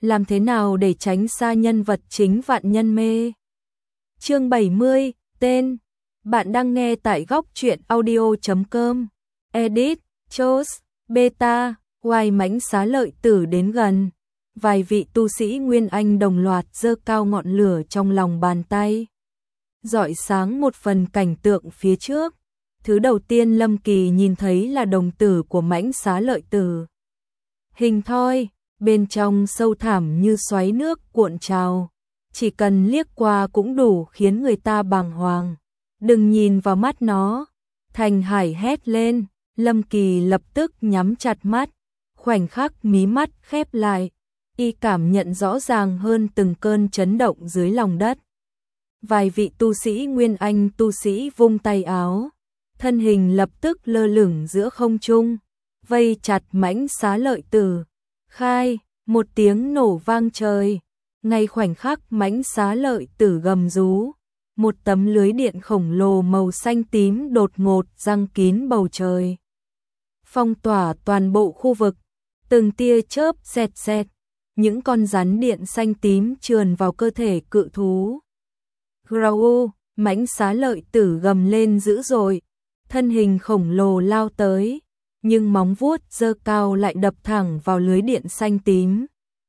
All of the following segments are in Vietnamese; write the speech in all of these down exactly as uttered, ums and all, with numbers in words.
làm thế nào để tránh xa nhân vật chính vạn nhân mê. Chương bảy mươi, tên. Bạn đang nghe tại góc truyện audio chấm com. Edit, Chos, Beta, ngoài mãnh xá lợi tử đến gần. Vài vị tu sĩ Nguyên Anh đồng loạt giơ cao ngọn lửa trong lòng bàn tay, rọi sáng một phần cảnh tượng phía trước. Thứ đầu tiên Lâm Kỳ nhìn thấy là đồng tử của mãnh xá lợi tử. Hình thoi, bên trong sâu thẳm như xoáy nước cuộn trào, chỉ cần liếc qua cũng đủ khiến người ta bàng hoàng. Đừng nhìn vào mắt nó, Thành Hải hét lên. Lâm Kỳ lập tức nhắm chặt mắt, khoảnh khắc mí mắt khép lại, y cảm nhận rõ ràng hơn từng cơn chấn động dưới lòng đất. Vài vị tu sĩ Nguyên Anh tu sĩ vung tay áo, thân hình lập tức lơ lửng giữa không trung, vây chặt mãnh xá lợi tử. Khai, một tiếng nổ vang trời, ngay khoảnh khắc mãnh xá lợi tử gầm rú, một tấm lưới điện khổng lồ màu xanh tím đột ngột giăng kín bầu trời, phong tỏa toàn bộ khu vực. Từng tia chớp xẹt xẹt, những con rắn điện xanh tím trườn vào cơ thể cự thú. Grau, mãnh xá lợi tử gầm lên dữ dội, thân hình khổng lồ lao tới, nhưng móng vuốt giơ cao lại đập thẳng vào lưới điện xanh tím.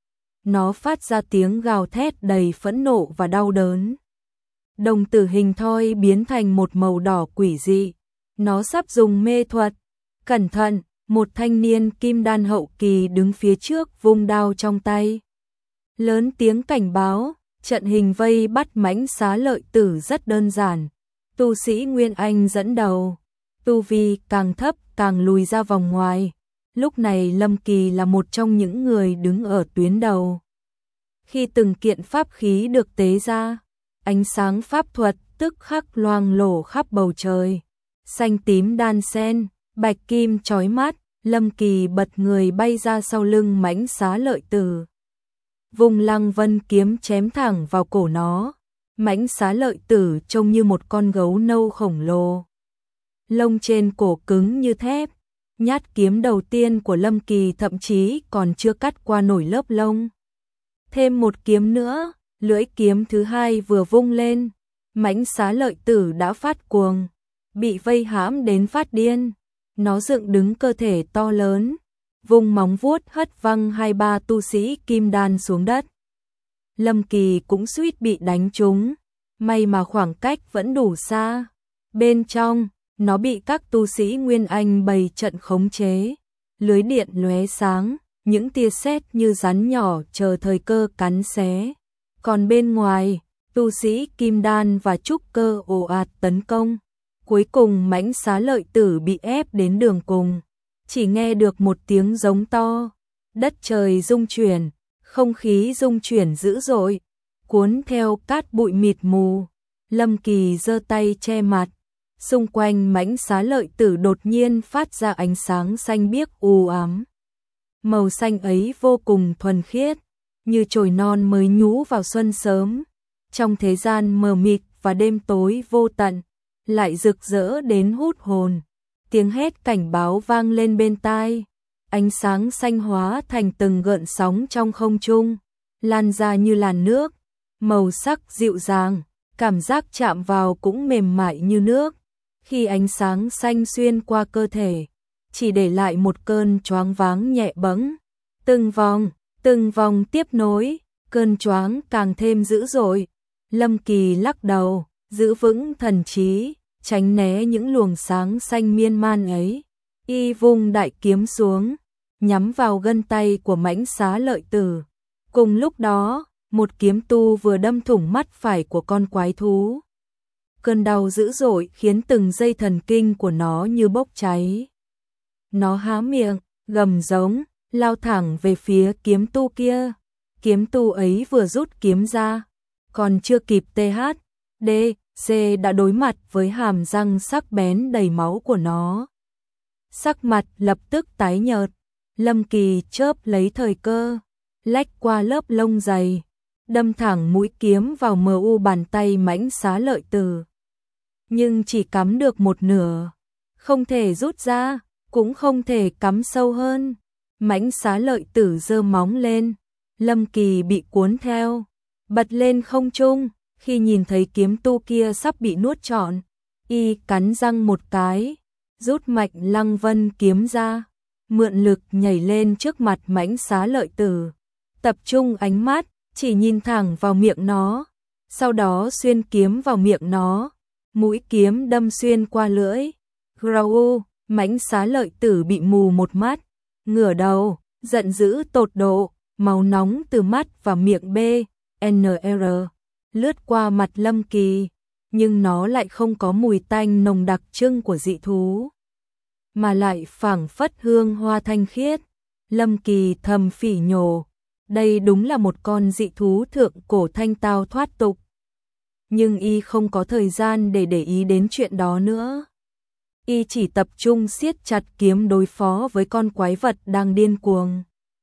Nó phát ra tiếng gào thét đầy phẫn nộ và đau đớn. Đồng tử hình thoi biến thành một màu đỏ quỷ dị, nó sắp dùng mê thuật. Cẩn thận, một thanh niên kim đan hậu kỳ đứng phía trước vung đao trong tay, lớn tiếng cảnh báo. Trận hình vây bắt mãnh xá lợi tử rất đơn giản, tu sĩ Nguyên Anh dẫn đầu, tu vi càng thấp càng lùi ra vòng ngoài. Lúc này Lâm Kỳ là một trong những người đứng ở tuyến đầu. Khi từng kiện pháp khí được tế ra, ánh sáng pháp thuật tức khắc loang lổ khắp bầu trời, xanh tím đan xen, bạch kim chói mắt. Lâm Kỳ bật người bay ra sau lưng mãnh xá lợi tử, vùng Lăng Vân kiếm chém thẳng vào cổ nó. Mãnh xá lợi tử trông như một con gấu nâu khổng lồ, lông trên cổ cứng như thép. Nhát kiếm đầu tiên của Lâm Kỳ thậm chí còn chưa cắt qua nổi lớp lông. Thêm một kiếm nữa, lưỡi kiếm thứ hai vừa vung lên, mãnh xá lợi tử đã phát cuồng, bị vây hãm đến phát điên. Nó dựng đứng cơ thể to lớn, vùng móng vuốt hất văng hai ba tu sĩ kim đan xuống đất. Lâm Kỳ cũng suýt bị đánh trúng, may mà khoảng cách vẫn đủ xa. Bên trong, nó bị các tu sĩ Nguyên Anh bày trận khống chế. Lưới điện lóe sáng, những tia sét như rắn nhỏ chờ thời cơ cắn xé. Còn bên ngoài, tu sĩ kim đan và trúc cơ ồ ạt tấn công. Cuối cùng mãnh xá lợi tử bị ép đến đường cùng, chỉ nghe được một tiếng giống to, đất trời rung chuyển, không khí rung chuyển dữ dội, cuốn theo cát bụi mịt mù. Lâm Kỳ giơ tay che mặt, xung quanh mãnh xá lợi tử đột nhiên phát ra ánh sáng xanh biếc u ám. Màu xanh ấy vô cùng thuần khiết, như chồi non mới nhú vào xuân sớm, trong thế gian mờ mịt và đêm tối vô tận, lại rực rỡ đến hút hồn. Tiếng hét cảnh báo vang lên bên tai, ánh sáng xanh hóa thành từng gợn sóng trong không trung, lan ra như làn nước, màu sắc dịu dàng, cảm giác chạm vào cũng mềm mại như nước. Khi ánh sáng xanh xuyên qua cơ thể, chỉ để lại một cơn choáng váng nhẹ bẫng. Từng vòng, từng vòng tiếp nối, cơn choáng càng thêm dữ dội. Lâm Kỳ lắc đầu, giữ vững thần trí, tránh né những luồng sáng xanh miên man ấy. Y vung đại kiếm xuống, nhắm vào gân tay của mãnh xá lợi tử. Cùng lúc đó, một kiếm tu vừa đâm thủng mắt phải của con quái thú. Cơn đau dữ dội khiến từng dây thần kinh của nó như bốc cháy. Nó há miệng, gầm giống, lao thẳng về phía kiếm tu kia. Kiếm tu ấy vừa rút kiếm ra, còn chưa kịp tê hát, đê, xê đã đối mặt với hàm răng sắc bén đầy máu của nó. Sắc mặt lập tức tái nhợt, Lâm Kỳ chớp lấy thời cơ, lách qua lớp lông dày, đâm thẳng mũi kiếm vào mờ u bàn tay mãnh xá lợi tử. Nhưng chỉ cắm được một nửa, không thể rút ra, cũng không thể cắm sâu hơn. Mãnh xá lợi tử giơ móng lên, Lâm Kỳ bị cuốn theo, bật lên không trung, khi nhìn thấy kiếm tu kia sắp bị nuốt trọn, y cắn răng một cái, rút mạch Lăng Vân kiếm ra, mượn lực nhảy lên trước mặt mãnh xá lợi tử, tập trung ánh mắt, chỉ nhìn thẳng vào miệng nó, sau đó xuyên kiếm vào miệng nó, mũi kiếm đâm xuyên qua lưỡi. Grau, mãnh xá lợi tử bị mù một mắt, ngửa đầu, giận dữ tột độ, máu nóng từ mắt và miệng B, N R, lướt qua mặt Lâm Kỳ, nhưng nó lại không có mùi tanh nồng đặc trưng của dị thú, mà lại phảng phất hương hoa thanh khiết. Lâm Kỳ thầm phỉ nhổ, đây đúng là một con dị thú thượng cổ thanh tao thoát tục. Nhưng y không có thời gian để để ý đến chuyện đó nữa. Y chỉ tập trung siết chặt kiếm đối phó với con quái vật đang điên cuồng.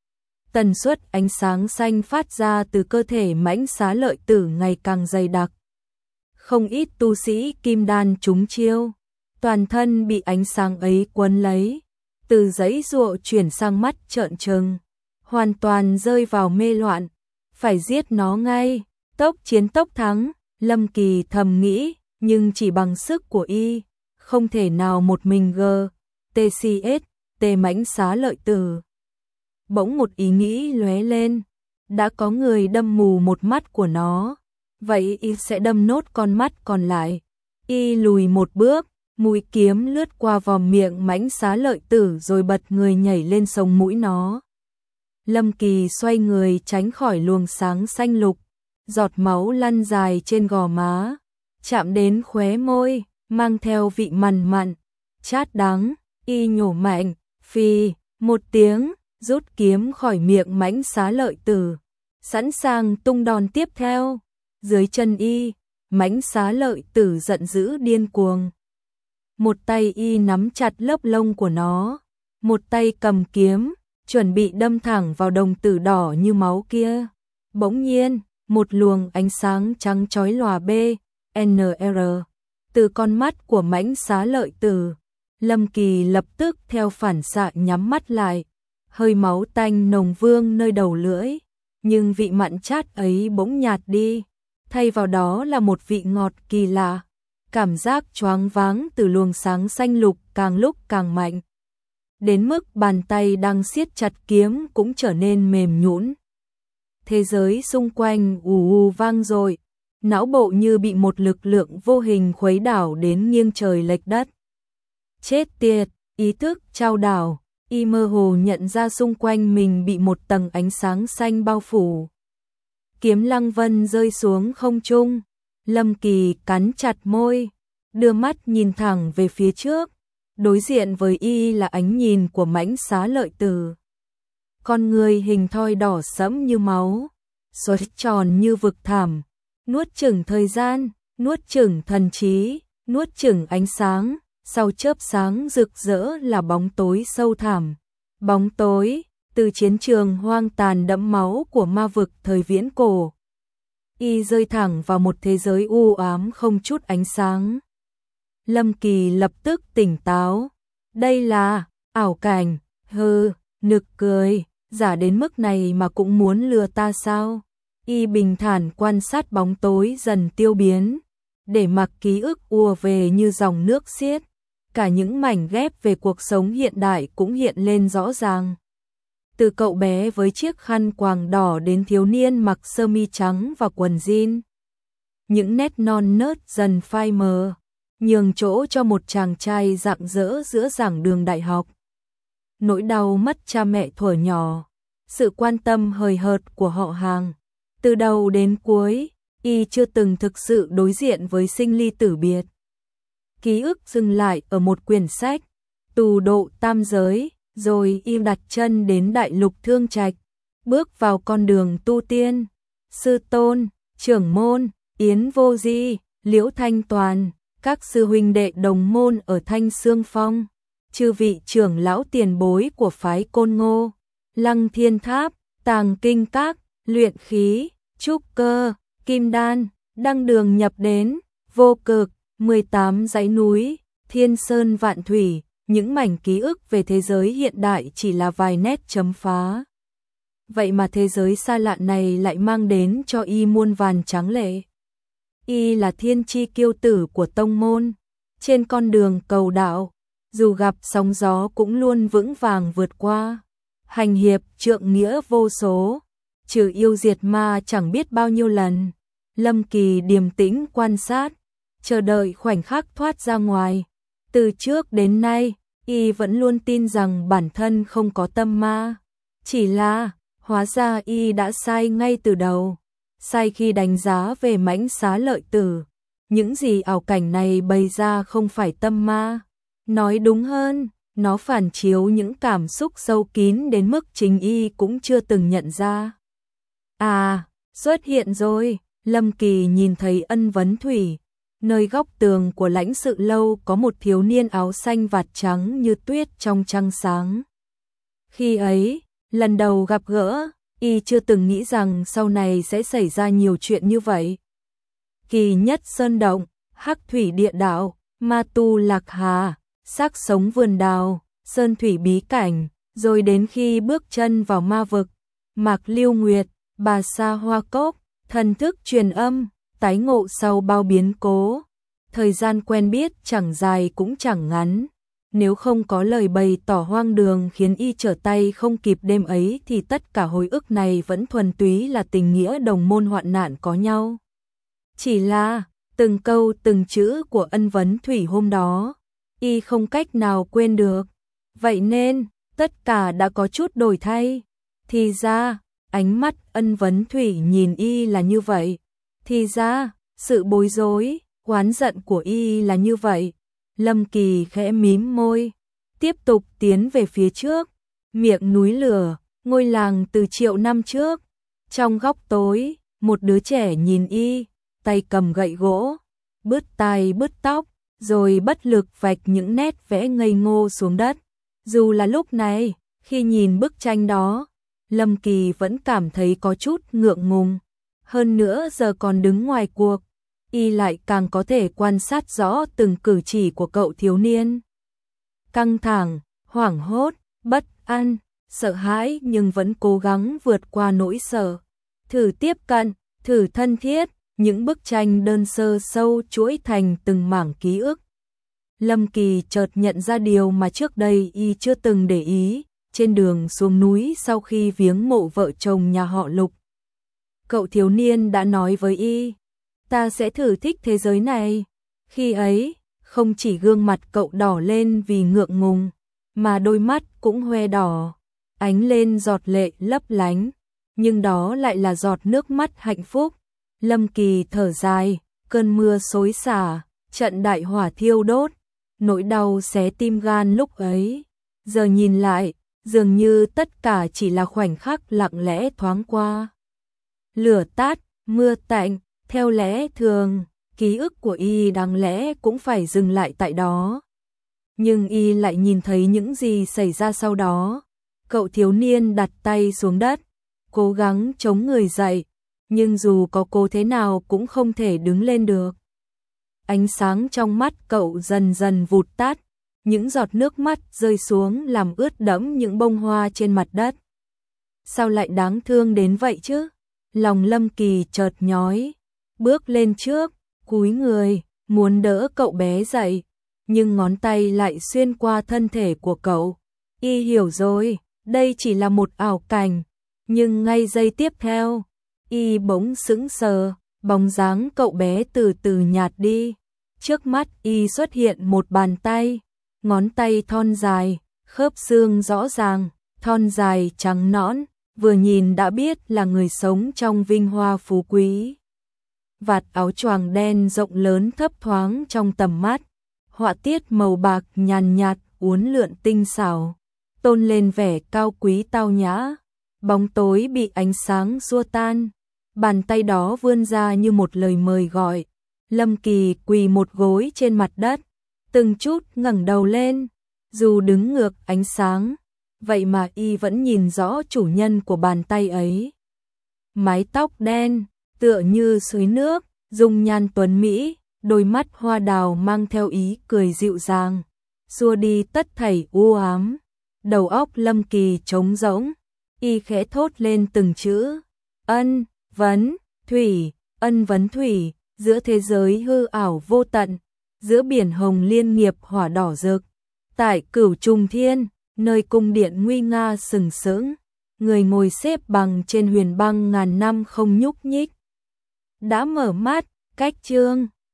Tần suất ánh sáng xanh phát ra từ cơ thể mãnh xá lợi tử ngày càng dày đặc. Không ít tu sĩ kim đan trúng chiêu, toàn thân bị ánh sáng ấy quấn lấy, từ giãy giụa chuyển sang mắt trợn trừng, hoàn toàn rơi vào mê loạn, phải giết nó ngay, tốc chiến tốc thắng, Lâm Kỳ thầm nghĩ, nhưng chỉ bằng sức của y, không thể nào một mình G, T C S, T mãnh xá lợi tử. Bỗng một ý nghĩ lóe lên, đã có người đâm mù một mắt của nó, vậy y sẽ đâm nốt con mắt còn lại. Y lùi một bước, mũi kiếm lướt qua vòm miệng mãnh xá lợi tử rồi bật người nhảy lên sống mũi nó. Lâm Kỳ xoay người tránh khỏi luồng sáng xanh lục, giọt máu lăn dài trên gò má, chạm đến khóe môi, mang theo vị mằn mặn, chát đắng, y nhổ mạnh, phì, một tiếng, rút kiếm khỏi miệng mãnh xá lợi tử, sẵn sàng tung đòn tiếp theo. Dưới chân y, mãnh xá lợi tử giận dữ điên cuồng. Một tay y nắm chặt lớp lông của nó, một tay cầm kiếm, chuẩn bị đâm thẳng vào đồng tử đỏ như máu kia. Bỗng nhiên, một luồng ánh sáng trắng chói lòa B, N R, từ con mắt của mãnh xá lợi tử. Lâm Kỳ lập tức theo phản xạ nhắm mắt lại, hơi máu tanh nồng vương nơi đầu lưỡi, nhưng vị mặn chát ấy bỗng nhạt đi, thay vào đó là một vị ngọt kỳ lạ. Cảm giác choáng váng từ luồng sáng xanh lục càng lúc càng mạnh, đến mức bàn tay đang siết chặt kiếm cũng trở nên mềm nhũn. Thế giới xung quanh ù ù vang dội, não bộ như bị một lực lượng vô hình khuấy đảo đến nghiêng trời lệch đất. Chết tiệt, ý thức chao đảo, y mơ hồ nhận ra xung quanh mình bị một tầng ánh sáng xanh bao phủ. Kiếm Lăng Vân rơi xuống không trung, Lâm Kỳ cắn chặt môi, đưa mắt nhìn thẳng về phía trước, đối diện với y là ánh nhìn của mãnh xá lợi tử. Con người hình thoi đỏ sẫm như máu, xoay tròn như vực thẳm, nuốt chửng thời gian, nuốt chửng thần trí, nuốt chửng ánh sáng, sau chớp sáng rực rỡ là bóng tối sâu thẳm. Bóng tối, từ chiến trường hoang tàn đẫm máu của ma vực thời viễn cổ. Y rơi thẳng vào một thế giới u ám không chút ánh sáng. Lâm Kỳ lập tức tỉnh táo. Đây là ảo cảnh, hừ, nực cười, giả đến mức này mà cũng muốn lừa ta sao? Y bình thản quan sát bóng tối dần tiêu biến, để mặc ký ức ùa về như dòng nước xiết. Cả những mảnh ghép về cuộc sống hiện đại cũng hiện lên rõ ràng. Từ cậu bé với chiếc khăn quàng đỏ đến thiếu niên mặc sơ mi trắng và quần jean. Những nét non nớt dần phai mờ, nhường chỗ cho một chàng trai rạng rỡ giữa giảng đường đại học. Nỗi đau mất cha mẹ thuở nhỏ, sự quan tâm hời hợt của họ hàng. Từ đầu đến cuối, y chưa từng thực sự đối diện với sinh ly tử biệt. Ký ức dừng lại ở một quyển sách, Tù độ tam giới, rồi y đặt chân đến đại lục Thương Trạch, bước vào con đường tu tiên. Sư tôn, trưởng môn, Yến Vô Di, Liễu Thanh Toàn, các sư huynh đệ đồng môn ở Thanh Sương Phong, chư vị trưởng lão tiền bối của phái Côn Ngô, Lăng Thiên Tháp, Tàng Kinh Các, luyện khí, trúc cơ, kim đan, đăng đường nhập đến, vô cực, mười tám dãy núi, thiên sơn vạn thủy, những mảnh ký ức về thế giới hiện đại chỉ là vài nét chấm phá. vậy mà thế giới xa lạ này lại mang đến cho y muôn vàn tráng lệ. Y là thiên chi kiêu tử của tông môn, trên con đường cầu đạo, dù gặp sóng gió cũng luôn vững vàng vượt qua. Hành hiệp trượng nghĩa vô số, trừ yêu diệt ma chẳng biết bao nhiêu lần. Lâm Kỳ điềm tĩnh quan sát, chờ đợi khoảnh khắc thoát ra ngoài. Từ trước đến nay, y vẫn luôn tin rằng bản thân không có tâm ma. Chỉ là, hóa ra y đã sai ngay từ đầu. Sai khi đánh giá về mãnh xá lợi tử. Những gì ảo cảnh này bày ra không phải tâm ma. Nói đúng hơn, nó phản chiếu những cảm xúc sâu kín đến mức chính y cũng chưa từng nhận ra. À, xuất hiện rồi. Lâm Kỳ nhìn thấy Ân Vấn Thủy. Nơi góc tường của lãnh sự lâu có một thiếu niên áo xanh vạt trắng như tuyết trong trăng sáng. Khi ấy, lần đầu gặp gỡ, y chưa từng nghĩ rằng sau này sẽ xảy ra nhiều chuyện như vậy. Kỳ nhất sơn động, hắc thủy địa đạo, ma tu lạc hà, xác sống vườn đào, sơn thủy bí cảnh, rồi đến khi bước chân vào ma vực, Mạc Lưu Nguyệt, Bà Sa Hoa Cốc, thần thức truyền âm, tái ngộ sau bao biến cố. Thời gian quen biết chẳng dài cũng chẳng ngắn. Nếu không có lời bày tỏ hoang đường khiến y trở tay không kịp đêm ấy thì tất cả hồi ức này vẫn thuần túy là tình nghĩa đồng môn hoạn nạn có nhau. Chỉ là, từng câu từng chữ của Ân Vấn Thủy hôm đó, y không cách nào quên được. Vậy nên, tất cả đã có chút đổi thay. Thì ra, ánh mắt Ân Vấn Thủy nhìn y là như vậy. Thì ra, sự bối rối, oán giận của y là như vậy. Lâm Kỳ khẽ mím môi, tiếp tục tiến về phía trước. Miệng núi lửa, ngôi làng từ triệu năm trước. Trong góc tối, một đứa trẻ nhìn y, tay cầm gậy gỗ, bứt tai bứt tóc, rồi bất lực vạch những nét vẽ ngây ngô xuống đất. Dù là lúc này, khi nhìn bức tranh đó, Lâm Kỳ vẫn cảm thấy có chút ngượng ngùng. Hơn nữa giờ còn đứng ngoài cuộc, y lại càng có thể quan sát rõ từng cử chỉ của cậu thiếu niên. Căng thẳng, hoảng hốt, bất an, sợ hãi nhưng vẫn cố gắng vượt qua nỗi sợ. Thử tiếp cận, thử thân thiết, những bức tranh đơn sơ sâu chuỗi thành từng mảng ký ức. Lâm Kỳ chợt nhận ra điều mà trước đây y chưa từng để ý. Trên đường xuống núi sau khi viếng mộ vợ chồng nhà họ Lục, cậu thiếu niên đã nói với y, ta sẽ thử thích thế giới này. Khi ấy, không chỉ gương mặt cậu đỏ lên vì ngượng ngùng, mà đôi mắt cũng hoe đỏ, ánh lên giọt lệ lấp lánh, nhưng đó lại là giọt nước mắt hạnh phúc. Lâm Kỳ thở dài, cơn mưa xối xả, trận đại hỏa thiêu đốt, nỗi đau xé tim gan lúc ấy. Giờ nhìn lại, dường như tất cả chỉ là khoảnh khắc lặng lẽ thoáng qua. Lửa tắt, mưa tạnh, theo lẽ thường, ký ức của y đáng lẽ cũng phải dừng lại tại đó. Nhưng y lại nhìn thấy những gì xảy ra sau đó. Cậu thiếu niên đặt tay xuống đất, cố gắng chống người dậy, nhưng dù có cố thế nào cũng không thể đứng lên được. Ánh sáng trong mắt cậu dần dần vụt tắt, những giọt nước mắt rơi xuống làm ướt đẫm những bông hoa trên mặt đất. Sao lại đáng thương đến vậy chứ? Lòng Lâm Kỳ chợt nhói, bước lên trước, cúi người, muốn đỡ cậu bé dậy, nhưng ngón tay lại xuyên qua thân thể của cậu. Y hiểu rồi, đây chỉ là một ảo cảnh, nhưng ngay giây tiếp theo, y bỗng sững sờ, bóng dáng cậu bé từ từ nhạt đi. Trước mắt y xuất hiện một bàn tay, ngón tay thon dài, khớp xương rõ ràng, thon dài trắng nõn, vừa nhìn đã biết là người sống trong vinh hoa phú quý. Vạt áo choàng đen rộng lớn thấp thoáng trong tầm mắt, họa tiết màu bạc nhàn nhạt uốn lượn tinh xảo, tôn lên vẻ cao quý tao nhã. Bóng tối bị ánh sáng xua tan, bàn tay đó vươn ra như một lời mời gọi. Lâm Kỳ quỳ một gối trên mặt đất, từng chút ngẩng đầu lên, dù đứng ngược ánh sáng, vậy mà y vẫn nhìn rõ chủ nhân của bàn tay ấy. Mái tóc đen, tựa như suối nước, dung nhan tuấn mỹ, đôi mắt hoa đào mang theo ý cười dịu dàng, xua đi tất thảy u ám. Đầu óc Lâm Kỳ trống rỗng, y khẽ thốt lên từng chữ. Ân, vấn, thủy, ân vấn thủy, giữa thế giới hư ảo vô tận, giữa biển hồng liên nghiệp hỏa đỏ rực. Tại Cửu Trùng Thiên, nơi cung điện nguy nga sừng sững, người ngồi xếp bằng trên huyền băng ngàn năm không nhúc nhích. Đã mở mắt, cách chương